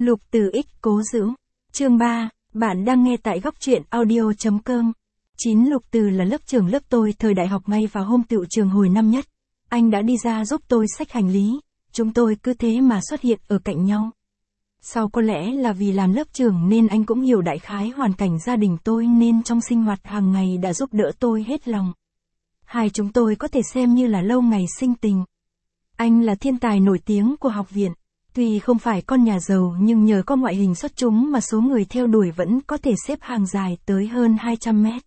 Lục Từ X Cố Giữ. Chương 3, bạn đang nghe tại góc truyện audio.com. 9. Lục Từ là lớp trưởng lớp tôi thời đại học ngay vào hôm tựu trường hồi năm nhất. Anh đã đi ra giúp tôi xách hành lý, chúng tôi cứ thế mà xuất hiện ở cạnh nhau. Sau có lẽ là vì làm lớp trưởng nên anh cũng hiểu đại khái hoàn cảnh gia đình tôi nên trong sinh hoạt hàng ngày đã giúp đỡ tôi hết lòng. Hai chúng tôi có thể xem như là lâu ngày sinh tình. Anh là thiên tài nổi tiếng của học viện. Tuy không phải con nhà giàu nhưng nhờ có ngoại hình xuất chúng mà số người theo đuổi vẫn có thể xếp hàng dài tới hơn 200 mét.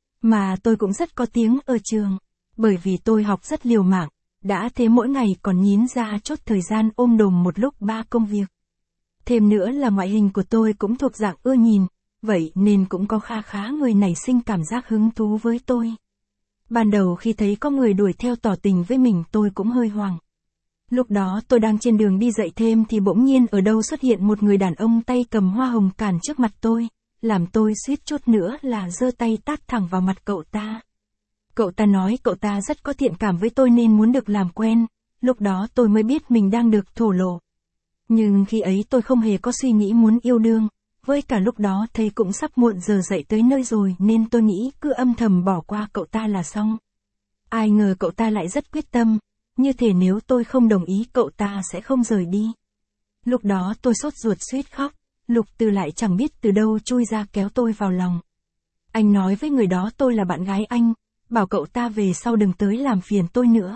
Mà tôi cũng rất có tiếng ở trường, bởi vì tôi học rất liều mạng, đã thế mỗi ngày còn nhín ra chốt thời gian ôm đồm một lúc 3 công việc. Thêm nữa là ngoại hình của tôi cũng thuộc dạng ưa nhìn, vậy nên cũng có kha khá người nảy sinh cảm giác hứng thú với tôi. Ban đầu khi thấy có người đuổi theo tỏ tình với mình tôi cũng hơi hoảng. Lúc đó tôi đang trên đường đi dạy thêm thì bỗng nhiên ở đâu xuất hiện một người đàn ông tay cầm hoa hồng cản trước mặt tôi, làm tôi suýt chút nữa là giơ tay tát thẳng vào mặt cậu ta. Cậu ta nói cậu ta rất có thiện cảm với tôi nên muốn được làm quen, lúc đó tôi mới biết mình đang được thổ lộ. Nhưng khi ấy tôi không hề có suy nghĩ muốn yêu đương, với cả lúc đó thầy cũng sắp muộn giờ dậy tới nơi rồi nên tôi nghĩ cứ âm thầm bỏ qua cậu ta là xong. Ai ngờ cậu ta lại rất quyết tâm. Như thể nếu tôi không đồng ý cậu ta sẽ không rời đi. Lúc đó tôi sốt ruột suýt khóc, Lục Từ lại chẳng biết từ đâu chui ra kéo tôi vào lòng. Anh nói với người đó tôi là bạn gái anh, bảo cậu ta về sau đừng tới làm phiền tôi nữa.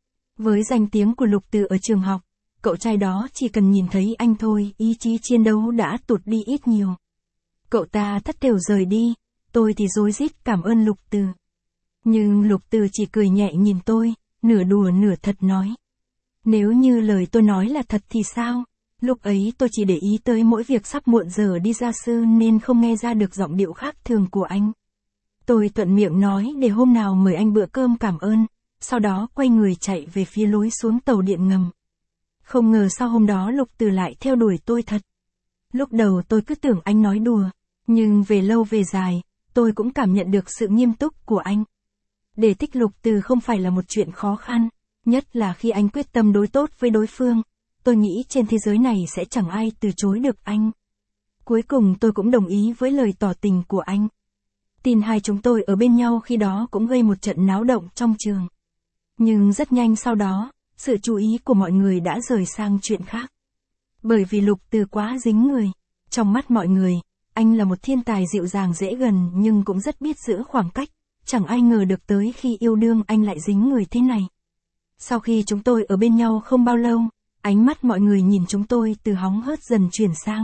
Với danh tiếng của Lục Từ ở trường học, cậu trai đó chỉ cần nhìn thấy anh thôi, ý chí chiến đấu đã tụt đi ít nhiều. Cậu ta thất thểu rời đi, tôi thì rối rít cảm ơn Lục Từ. Nhưng Lục Từ chỉ cười nhẹ nhìn tôi, nửa đùa nửa thật nói. Nếu như lời tôi nói là thật thì sao? Lúc ấy tôi chỉ để ý tới mỗi việc sắp muộn giờ đi gia sư nên không nghe ra được giọng điệu khác thường của anh. Tôi thuận miệng nói để hôm nào mời anh bữa cơm cảm ơn, sau đó quay người chạy về phía lối xuống tàu điện ngầm. Không ngờ sau hôm đó Lục Từ lại theo đuổi tôi thật. Lúc đầu tôi cứ tưởng anh nói đùa, nhưng về lâu về dài, tôi cũng cảm nhận được sự nghiêm túc của anh. Để thích Lục Từ không phải là một chuyện khó khăn, nhất là khi anh quyết tâm đối tốt với đối phương, tôi nghĩ trên thế giới này sẽ chẳng ai từ chối được anh. Cuối cùng tôi cũng đồng ý với lời tỏ tình của anh. Tin hai chúng tôi ở bên nhau khi đó cũng gây một trận náo động trong trường. Nhưng rất nhanh sau đó, sự chú ý của mọi người đã rời sang chuyện khác. Bởi vì Lục Từ quá dính người, trong mắt mọi người, anh là một thiên tài dịu dàng dễ gần nhưng cũng rất biết giữ khoảng cách. Chẳng ai ngờ được tới khi yêu đương anh lại dính người thế này. Sau khi chúng tôi ở bên nhau không bao lâu, ánh mắt mọi người nhìn chúng tôi từ hóng hớt dần chuyển sang.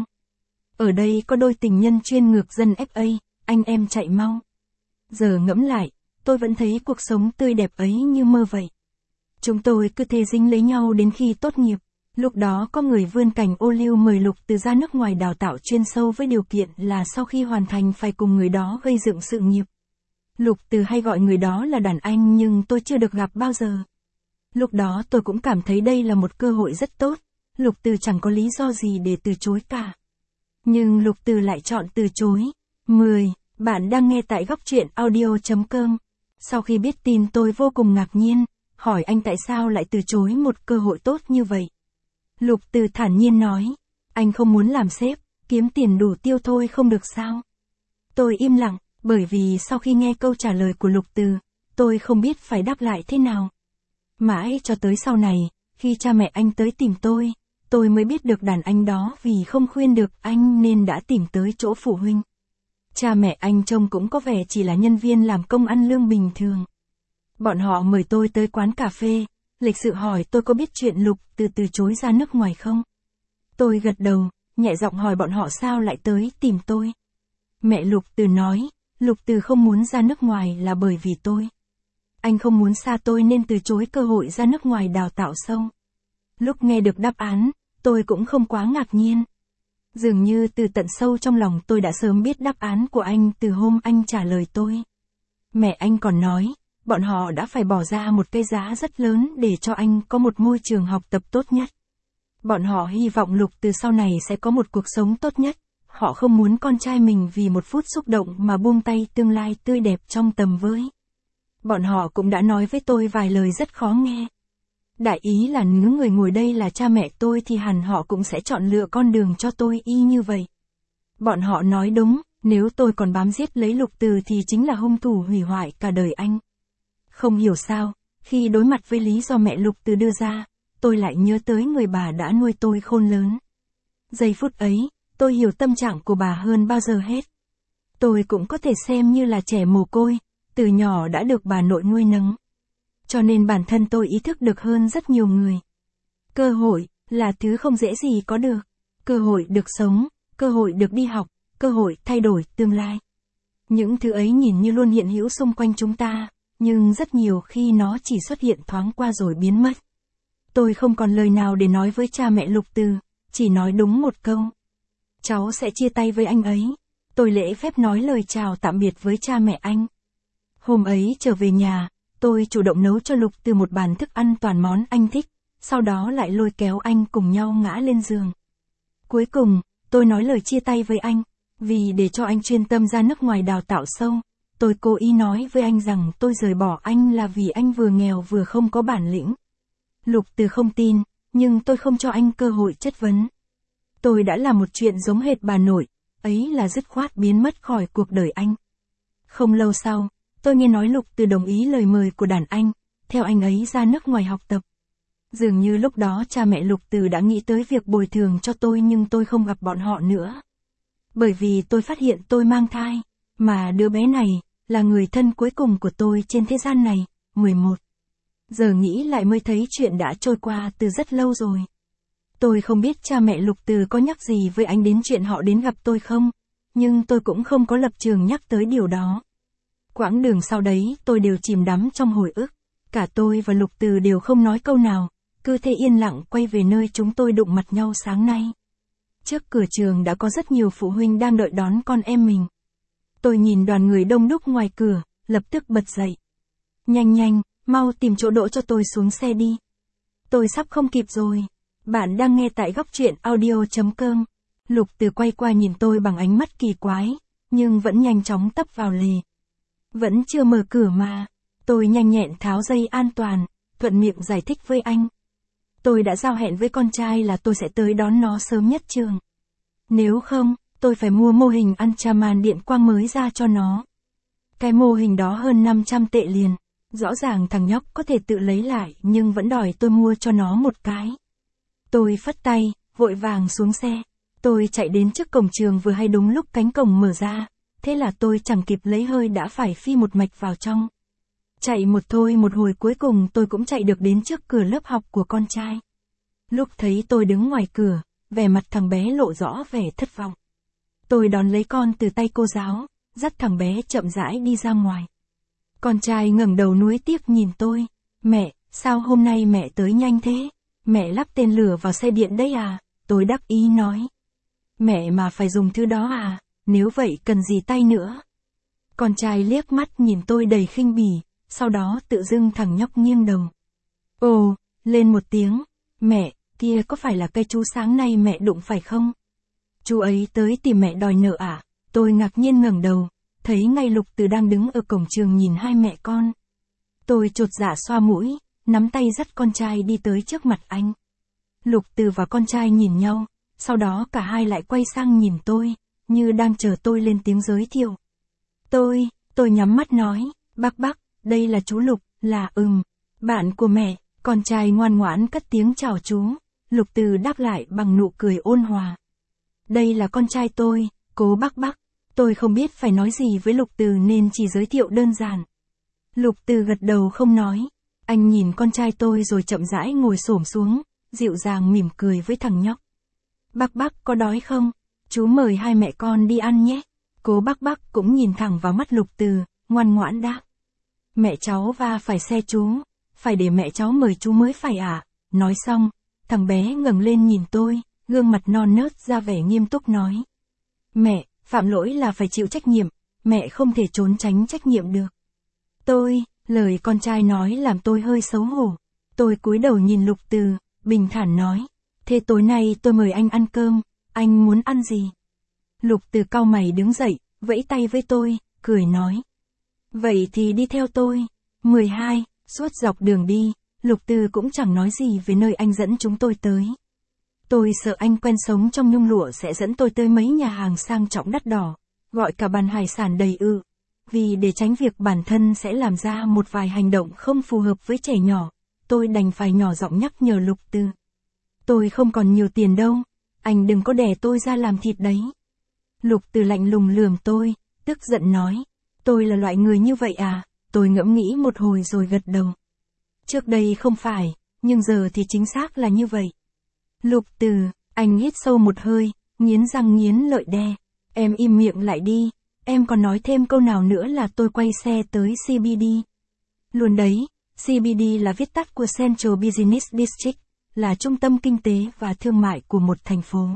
Ở đây có đôi tình nhân chuyên ngược dân FA, anh em chạy mau. Giờ ngẫm lại, tôi vẫn thấy cuộc sống tươi đẹp ấy như mơ vậy. Chúng tôi cứ thế dính lấy nhau đến khi tốt nghiệp. Lúc đó có người vươn cành ô liu mời Lục Từ ra nước ngoài đào tạo chuyên sâu với điều kiện là sau khi hoàn thành phải cùng người đó gây dựng sự nghiệp. Lục Từ hay gọi người đó là đàn anh nhưng tôi chưa được gặp bao giờ. Lúc đó tôi cũng cảm thấy đây là một cơ hội rất tốt, Lục Từ chẳng có lý do gì để từ chối cả. Nhưng Lục Từ lại chọn từ chối. 10. Bạn đang nghe tại góc truyện audio.com. Sau khi biết tin tôi vô cùng ngạc nhiên, hỏi anh tại sao lại từ chối một cơ hội tốt như vậy. Lục Từ thản nhiên nói, anh không muốn làm sếp, kiếm tiền đủ tiêu thôi không được sao. Tôi im lặng. Bởi vì sau khi nghe câu trả lời của Lục Từ, tôi không biết phải đáp lại thế nào. Mãi cho tới sau này, khi cha mẹ anh tới tìm tôi mới biết được đàn anh đó vì không khuyên được anh nên đã tìm tới chỗ phụ huynh. Cha mẹ anh trông cũng có vẻ chỉ là nhân viên làm công ăn lương bình thường. Bọn họ mời tôi tới quán cà phê, lịch sự hỏi tôi có biết chuyện Lục Từ từ chối ra nước ngoài không. Tôi gật đầu, nhẹ giọng hỏi bọn họ sao lại tới tìm tôi. Mẹ Lục Từ nói, Lục Từ không muốn ra nước ngoài là bởi vì tôi. Anh không muốn xa tôi nên từ chối cơ hội ra nước ngoài đào tạo sâu. Lúc nghe được đáp án, tôi cũng không quá ngạc nhiên. Dường như từ tận sâu trong lòng tôi đã sớm biết đáp án của anh từ hôm anh trả lời tôi. Mẹ anh còn nói, bọn họ đã phải bỏ ra một cái giá rất lớn để cho anh có một môi trường học tập tốt nhất. Bọn họ hy vọng Lục Từ sau này sẽ có một cuộc sống tốt nhất. Họ không muốn con trai mình vì một phút xúc động mà buông tay tương lai tươi đẹp trong tầm với. Bọn họ cũng đã nói với tôi vài lời rất khó nghe. Đại ý là nếu người ngồi đây là cha mẹ tôi thì hẳn họ cũng sẽ chọn lựa con đường cho tôi y như vậy. Bọn họ nói đúng, nếu tôi còn bám giết lấy Lục Từ thì chính là hung thủ hủy hoại cả đời anh. Không hiểu sao, khi đối mặt với lý do mẹ Lục Từ đưa ra, tôi lại nhớ tới người bà đã nuôi tôi khôn lớn. Giây phút ấy, tôi hiểu tâm trạng của bà hơn bao giờ hết. Tôi cũng có thể xem như là trẻ mồ côi, từ nhỏ đã được bà nội nuôi nấng. Cho nên bản thân tôi ý thức được hơn rất nhiều người. Cơ hội là thứ không dễ gì có được. Cơ hội được sống, cơ hội được đi học, cơ hội thay đổi tương lai. Những thứ ấy nhìn như luôn hiện hữu xung quanh chúng ta, nhưng rất nhiều khi nó chỉ xuất hiện thoáng qua rồi biến mất. Tôi không còn lời nào để nói với cha mẹ Lục Từ, chỉ nói đúng một câu. Cháu sẽ chia tay với anh ấy. Tôi lễ phép nói lời chào tạm biệt với cha mẹ anh. Hôm ấy trở về nhà, tôi chủ động nấu cho Lục Từ một bàn thức ăn toàn món anh thích, sau đó lại lôi kéo anh cùng nhau ngã lên giường. Cuối cùng, tôi nói lời chia tay với anh, vì để cho anh chuyên tâm ra nước ngoài đào tạo sâu, tôi cố ý nói với anh rằng tôi rời bỏ anh là vì anh vừa nghèo vừa không có bản lĩnh. Lục Từ không tin, nhưng tôi không cho anh cơ hội chất vấn. Tôi đã làm một chuyện giống hệt bà nội, ấy là dứt khoát biến mất khỏi cuộc đời anh. Không lâu sau, tôi nghe nói Lục Từ đồng ý lời mời của đàn anh, theo anh ấy ra nước ngoài học tập. Dường như lúc đó cha mẹ Lục Từ đã nghĩ tới việc bồi thường cho tôi nhưng tôi không gặp bọn họ nữa. Bởi vì tôi phát hiện tôi mang thai, mà đứa bé này, là người thân cuối cùng của tôi trên thế gian này, 11. Giờ nghĩ lại mới thấy chuyện đã trôi qua từ rất lâu rồi. Tôi không biết cha mẹ Lục Từ có nhắc gì với anh đến chuyện họ đến gặp tôi không, nhưng tôi cũng không có lập trường nhắc tới điều đó. Quãng đường sau đấy tôi đều chìm đắm trong hồi ức, cả tôi và Lục Từ đều không nói câu nào, cứ thế yên lặng quay về nơi chúng tôi đụng mặt nhau sáng nay. Trước cửa trường đã có rất nhiều phụ huynh đang đợi đón con em mình. Tôi nhìn đoàn người đông đúc ngoài cửa, lập tức bật dậy. Nhanh nhanh, mau tìm chỗ đỗ cho tôi xuống xe đi. Tôi sắp không kịp rồi. Bạn đang nghe tại góc truyện audio.com. Lục Từ quay qua nhìn tôi bằng ánh mắt kỳ quái, nhưng vẫn nhanh chóng tấp vào lề. Vẫn chưa mở cửa mà. Tôi nhanh nhẹn tháo dây an toàn, thuận miệng giải thích với anh. Tôi đã giao hẹn với con trai là tôi sẽ tới đón nó sớm nhất trường. Nếu không, tôi phải mua mô hình Ultraman điện quang mới ra cho nó. Cái mô hình đó hơn 500 tệ liền. Rõ ràng thằng nhóc có thể tự lấy lại nhưng vẫn đòi tôi mua cho nó một cái. Tôi phất tay, vội vàng xuống xe. Tôi chạy đến trước cổng trường vừa hay đúng lúc cánh cổng mở ra. Thế là tôi chẳng kịp lấy hơi đã phải phi một mạch vào trong. Chạy một hồi cuối cùng tôi cũng chạy được đến trước cửa lớp học của con trai. Lúc thấy tôi đứng ngoài cửa, vẻ mặt thằng bé lộ rõ vẻ thất vọng. Tôi đón lấy con từ tay cô giáo, dắt thằng bé chậm rãi đi ra ngoài. Con trai ngẩng đầu nuối tiếc nhìn tôi. Mẹ, sao hôm nay mẹ tới nhanh thế? Mẹ lắp tên lửa vào xe điện đấy à? Tôi đắc ý nói. Mẹ mà phải dùng thứ đó à? Nếu vậy cần gì tay nữa? Con trai liếc mắt nhìn tôi đầy khinh bỉ, sau đó tự dưng thằng nhóc nghiêng đầu. Ồ, lên một tiếng. Mẹ, kia có phải là cây chú sáng nay mẹ đụng phải không? Chú ấy tới tìm mẹ đòi nợ à? Tôi ngạc nhiên ngẩng đầu, thấy ngay Lục Từ đang đứng ở cổng trường nhìn hai mẹ con. Tôi chột dạ xoa mũi, nắm tay dắt con trai đi tới trước mặt anh. Lục Từ và con trai nhìn nhau, sau đó cả hai lại quay sang nhìn tôi, như đang chờ tôi lên tiếng giới thiệu. Tôi nhắm mắt nói, bác, đây là chú Lục, là bạn của mẹ. Con trai ngoan ngoãn cất tiếng chào chú. Lục Từ đáp lại bằng nụ cười ôn hòa. Đây là con trai tôi, Cố bác. Tôi không biết phải nói gì với Lục Từ nên chỉ giới thiệu đơn giản. Lục Từ gật đầu không nói. Anh nhìn con trai tôi rồi chậm rãi ngồi xổm xuống, dịu dàng mỉm cười với thằng nhóc. Bác có đói không? Chú mời hai mẹ con đi ăn nhé. Cố bác cũng nhìn thẳng vào mắt Lục Từ, ngoan ngoãn đáp. Mẹ cháu va phải xe chú, phải để mẹ cháu mời chú mới phải à? Nói xong, thằng bé ngẩng lên nhìn tôi, gương mặt non nớt ra vẻ nghiêm túc nói. Mẹ, phạm lỗi là phải chịu trách nhiệm, mẹ không thể trốn tránh trách nhiệm được. Lời con trai nói làm tôi hơi xấu hổ. Tôi cúi đầu nhìn Lục Từ, bình thản nói. Thế tối nay tôi mời anh ăn cơm, anh muốn ăn gì? Lục Từ cau mày đứng dậy, vẫy tay với tôi, cười nói. Vậy thì đi theo tôi. 12, suốt dọc đường đi, Lục Từ cũng chẳng nói gì về nơi anh dẫn chúng tôi tới. Tôi sợ anh quen sống trong nhung lụa sẽ dẫn tôi tới mấy nhà hàng sang trọng đắt đỏ, gọi cả bàn hải sản đầy ư. Vì để tránh việc bản thân sẽ làm ra một vài hành động không phù hợp với trẻ nhỏ, tôi đành phải nhỏ giọng nhắc nhở Lục Từ. Tôi không còn nhiều tiền đâu, anh đừng có đẻ tôi ra làm thịt đấy. Lục Từ lạnh lùng lườm tôi, tức giận nói. Tôi là loại người như vậy à? Tôi ngẫm nghĩ một hồi rồi gật đầu. Trước đây không phải, nhưng giờ thì chính xác là như vậy. Lục Từ, anh hít sâu một hơi, nghiến răng nghiến lợi đe. Em im miệng lại đi, em còn nói thêm câu nào nữa là tôi quay xe tới CBD. Luôn đấy, CBD là viết tắt của Central Business District, là trung tâm kinh tế và thương mại của một thành phố.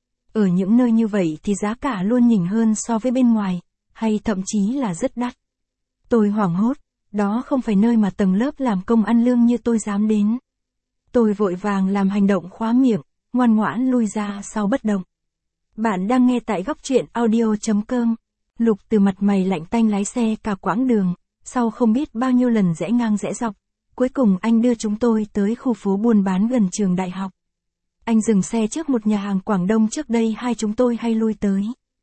Ở những nơi như vậy thì giá cả luôn nhỉnh hơn so với bên ngoài, hay thậm chí là rất đắt. Tôi hoảng hốt, đó không phải nơi mà tầng lớp làm công ăn lương như tôi dám đến. Tôi vội vàng làm hành động khóa miệng, ngoan ngoãn lui ra sau bất động. Bạn đang nghe tại góc truyện audio.com. Lục Từ mặt mày lạnh tanh lái xe cả quãng đường, sau không biết bao nhiêu lần rẽ ngang rẽ dọc. Cuối cùng anh đưa chúng tôi tới khu phố buôn bán gần trường đại học. Anh dừng xe trước một nhà hàng Quảng Đông trước đây hai chúng tôi hay lui tới.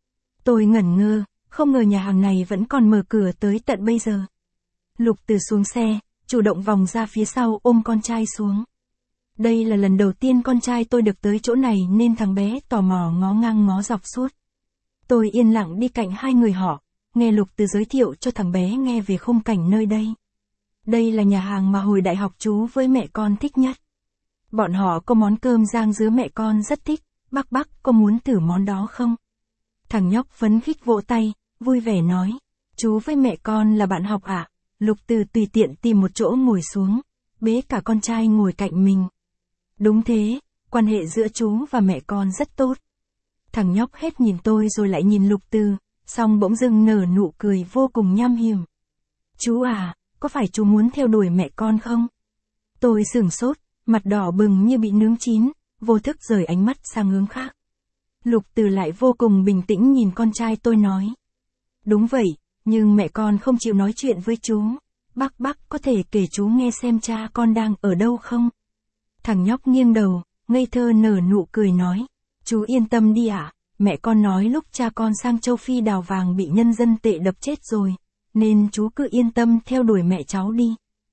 Tôi ngẩn ngơ, không ngờ nhà hàng này vẫn còn mở cửa tới tận bây giờ. Lục Từ xuống xe, chủ động vòng ra phía sau ôm con trai xuống. Đây là lần đầu tiên con trai tôi được tới chỗ này nên thằng bé tò mò ngó ngang ngó dọc suốt. Tôi yên lặng đi cạnh hai người họ, nghe Lục Từ giới thiệu cho thằng bé nghe về khung cảnh nơi đây. Đây là nhà hàng mà hồi đại học chú với mẹ con thích nhất. Bọn họ có món cơm rang dứa mẹ con rất thích, bác có muốn thử món đó không? Thằng nhóc phấn khích vỗ tay, vui vẻ nói. Chú với mẹ con là bạn học ạ. Lục Từ tùy tiện tìm một chỗ ngồi xuống, bế cả con trai ngồi cạnh mình. Đúng thế, quan hệ giữa chú và mẹ con rất tốt. Thằng nhóc hết nhìn tôi rồi lại nhìn Lục Từ, xong bỗng dưng nở nụ cười vô cùng nham hiểm. Chú à, có phải chú muốn theo đuổi mẹ con không? Tôi sửng sốt, mặt đỏ bừng như bị nướng chín, vô thức rời ánh mắt sang hướng khác. Lục Từ lại vô cùng bình tĩnh nhìn con trai tôi nói. Đúng vậy, nhưng mẹ con không chịu nói chuyện với chú. Bác có thể kể chú nghe xem cha con đang ở đâu không? Thằng nhóc nghiêng đầu, ngây thơ nở nụ cười nói. Chú yên tâm đi ạ, mẹ con nói lúc cha con sang châu Phi đào vàng bị nhân dân tệ đập chết rồi, nên chú cứ yên tâm theo đuổi mẹ cháu đi.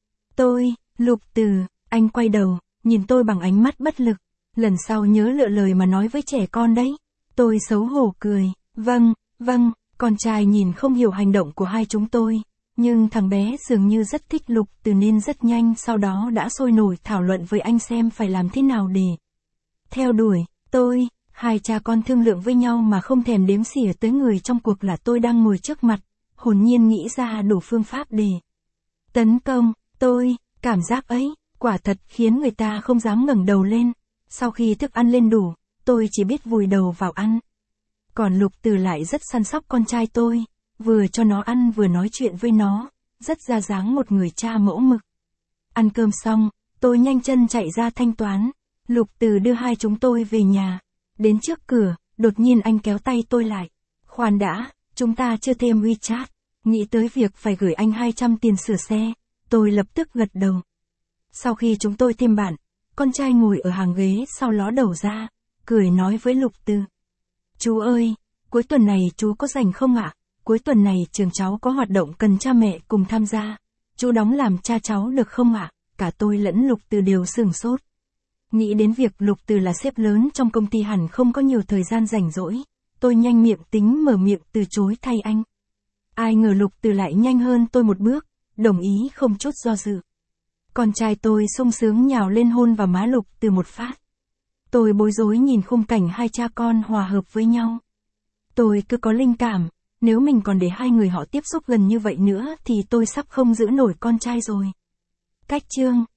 Lục Từ, anh quay đầu, nhìn tôi bằng ánh mắt bất lực. Lần sau nhớ lựa lời mà nói với trẻ con đấy. Tôi xấu hổ cười. Vâng, con trai nhìn không hiểu hành động của hai chúng tôi. Nhưng thằng bé dường như rất thích Lục Từ nên rất nhanh sau đó đã sôi nổi thảo luận với anh xem phải làm thế nào để theo đuổi. Hai cha con thương lượng với nhau mà không thèm đếm xỉa tới người trong cuộc là tôi đang ngồi trước mặt, hồn nhiên nghĩ ra đủ phương pháp để tấn công. Cảm giác ấy, quả thật khiến người ta không dám ngẩng đầu lên. Sau khi thức ăn lên đủ, tôi chỉ biết vùi đầu vào ăn. Còn Lục Từ lại rất săn sóc con trai tôi, vừa cho nó ăn vừa nói chuyện với nó, rất ra dáng một người cha mẫu mực. Ăn cơm xong, tôi nhanh chân chạy ra thanh toán. Lục Từ đưa hai chúng tôi về nhà. Đến trước cửa, đột nhiên anh kéo tay tôi lại. Khoan đã, chúng ta chưa thêm WeChat. Nghĩ tới việc phải gửi anh 200 tiền sửa xe, tôi lập tức gật đầu. Sau khi chúng tôi thêm bạn, con trai ngồi ở hàng ghế sau ló đầu ra, cười nói với Lục Từ. Chú ơi, cuối tuần này chú có rảnh không ạ? Cuối tuần này trường cháu có hoạt động cần cha mẹ cùng tham gia. Chú đóng làm cha cháu được không ạ? Cả tôi lẫn Lục Từ đều sửng sốt. Nghĩ đến việc Lục Từ là sếp lớn trong công ty hẳn không có nhiều thời gian rảnh rỗi. Tôi nhanh miệng tính mở miệng từ chối thay anh. Ai ngờ Lục Từ lại nhanh hơn tôi một bước, đồng ý không chút do dự. Con trai tôi sung sướng nhào lên hôn vào má Lục Từ một phát. Tôi bối rối nhìn khung cảnh hai cha con hòa hợp với nhau. Tôi cứ có linh cảm, nếu mình còn để hai người họ tiếp xúc gần như vậy nữa thì tôi sắp không giữ nổi con trai rồi. Cách chương